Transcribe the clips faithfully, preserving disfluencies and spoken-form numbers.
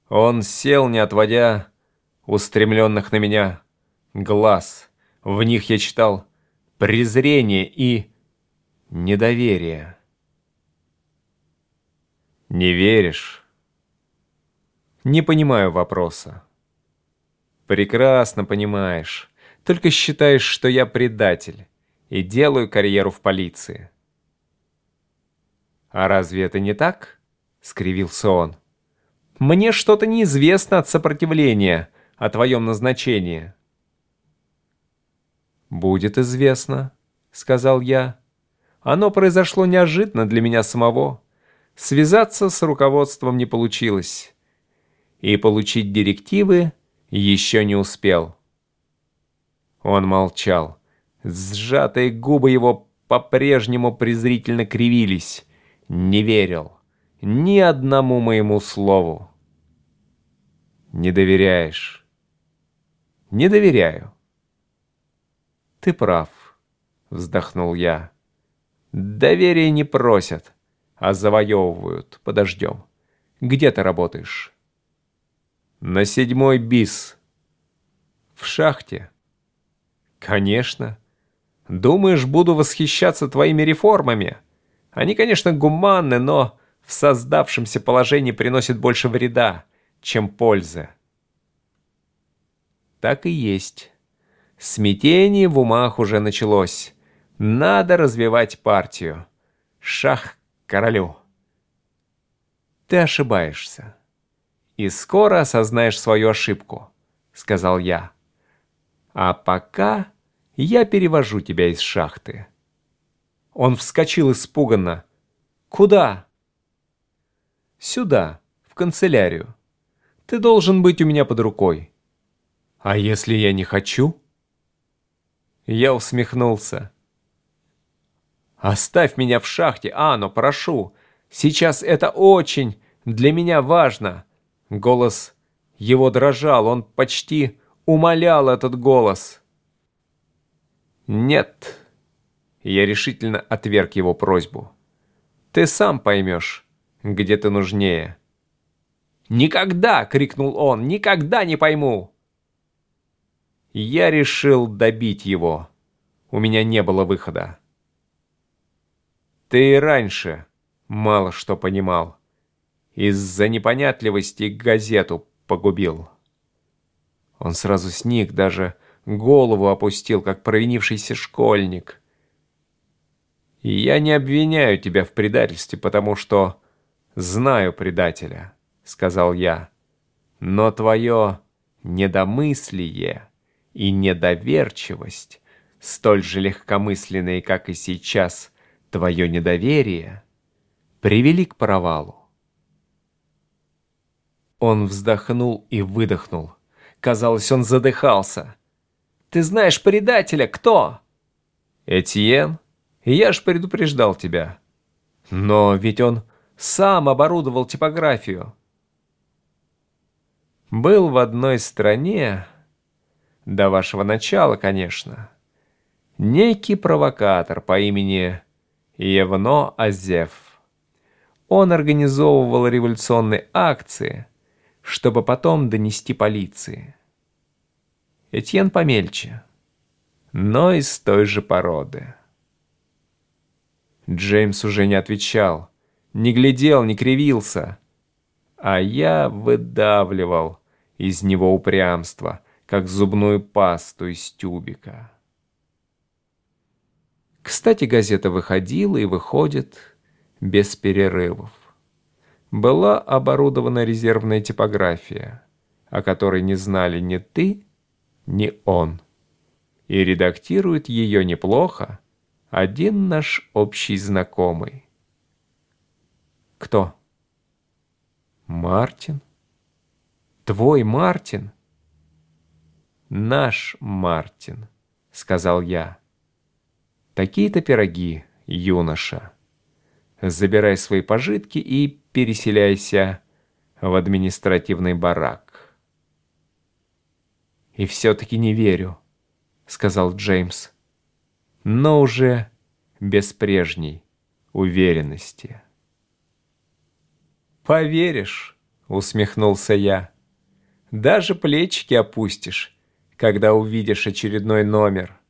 Он сел, не отводя устремленных на меня глаз. В них я читал презрение и недоверие. Не веришь? Не понимаю вопроса. Прекрасно понимаешь. Только считаешь, что я предатель и делаю карьеру в полиции. А разве это не так? Скривился он. Мне что-то неизвестно от сопротивления о твоем назначении. Будет известно, сказал я. Оно произошло неожиданно для меня самого. Связаться с руководством не получилось. И получить директивы еще не успел. Он молчал. Сжатые губы его по-прежнему презрительно кривились. Не верил ни одному моему слову. Не доверяешь? Не доверяю. Ты прав, вздохнул я. Доверие не просят, а завоевывают. Подождем. Где ты работаешь? На седьмой бис. В шахте? Конечно. Думаешь, буду восхищаться твоими реформами? Они, конечно, гуманны, но в создавшемся положении приносят больше вреда, чем пользы. Так и есть. Смятение в умах уже началось. Надо развивать партию. Шах королю. Ты ошибаешься. И скоро осознаешь свою ошибку, сказал я. А пока я перевожу тебя из шахты. Он вскочил испуганно. Куда? Сюда, в канцелярию. Ты должен быть у меня под рукой. А если я не хочу? Я усмехнулся. Оставь меня в шахте, Анно, прошу. Сейчас это очень для меня важно. Голос его дрожал, он почти умолял этот голос. Нет. Я решительно отверг его просьбу. Ты сам поймешь, где ты нужнее. «Никогда!» — крикнул он. «Никогда не пойму!» Я решил добить его. У меня не было выхода. Ты и раньше мало что понимал. Из-за непонятливости газету погубил. Он сразу сник, даже голову опустил, как провинившийся школьник. И я не обвиняю тебя в предательстве, потому что знаю предателя, сказал я. Но твое недомыслие и недоверчивость, столь же легкомысленные, как и сейчас, твое недоверие, привели к провалу. Он вздохнул и выдохнул. Казалось, он задыхался. «Ты знаешь предателя? Кто?» «Этьен? Я ж предупреждал тебя». «Но ведь он сам оборудовал типографию». «Был в одной стране, до вашего начала, конечно, некий провокатор по имени Евно Азеф. Он организовывал революционные акции, чтобы потом донести полиции. Этьен помельче, но из той же породы». Джеймс уже не отвечал, не глядел, не кривился, а я выдавливал из него упрямство, как зубную пасту из тюбика. Кстати, газета выходила и выходит без перерывов. Была оборудована резервная типография, о которой не знали ни ты, ни он. И редактирует ее неплохо один наш общий знакомый. Кто? Мартин? Твой Мартин? Наш Мартин, сказал я. Такие-то пироги, юноша. Забирай свои пожитки и переселяйся в административный барак. И все-таки не верю, сказал Джеймс, но уже без прежней уверенности. Поверишь, усмехнулся я. Даже плечики опустишь, когда увидишь очередной номер.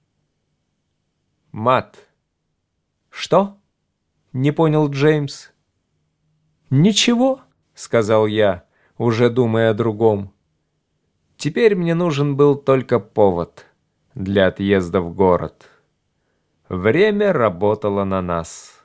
Мат. Что? Не понял Джеймс. Ничего, сказал я, уже думая о другом. Теперь мне нужен был только повод для отъезда в город. Время работало на нас.